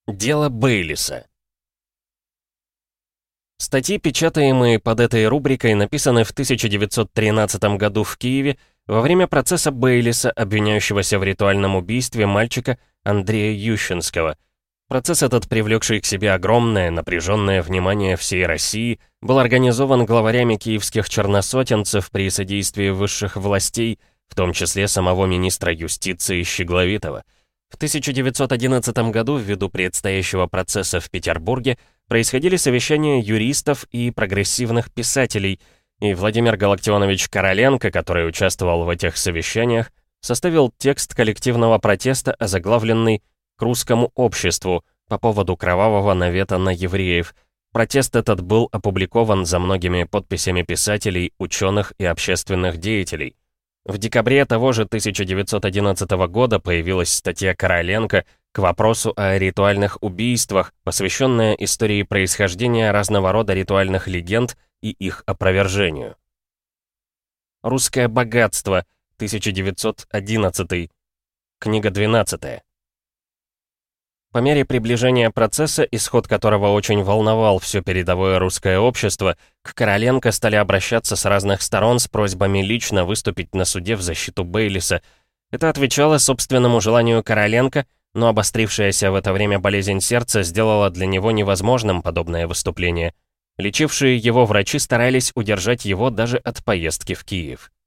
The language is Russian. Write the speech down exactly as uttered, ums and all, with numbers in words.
Дело Бейлиса. Статьи, печатаемые под этой рубрикой, написаны в тысяча девятьсот тринадцатом году в Киеве во время процесса Бейлиса, обвиняющегося в ритуальном убийстве мальчика Андрея Ющенского. Процесс этот, привлекший к себе огромное, напряженное внимание всей России, был организован главарями киевских черносотенцев при содействии высших властей, в том числе самого министра юстиции Щегловитова. В тысяча девятьсот одиннадцатом году, ввиду предстоящего процесса в Петербурге, происходили совещания юристов и прогрессивных писателей, и Владимир Галактионович Короленко, который участвовал в этих совещаниях, составил текст коллективного протеста, озаглавленный «К русскому обществу» по поводу кровавого навета на евреев. Протест этот был опубликован за многими подписями писателей, ученых и общественных деятелей. В декабре того же тысяча девятьсот одиннадцатого года появилась статья Короленко к вопросу о ритуальных убийствах, посвященная истории происхождения разного рода ритуальных легенд и их опровержению. «Русское богатство», тысяча девятьсот одиннадцатый, книга двенадцатая. По мере приближения процесса, исход которого очень волновал все передовое русское общество, к Короленко стали обращаться с разных сторон с просьбами лично выступить на суде в защиту Бейлиса. Это отвечало собственному желанию Короленко, но обострившаяся в это время болезнь сердца сделала для него невозможным подобное выступление. Лечившие его врачи старались удержать его даже от поездки в Киев.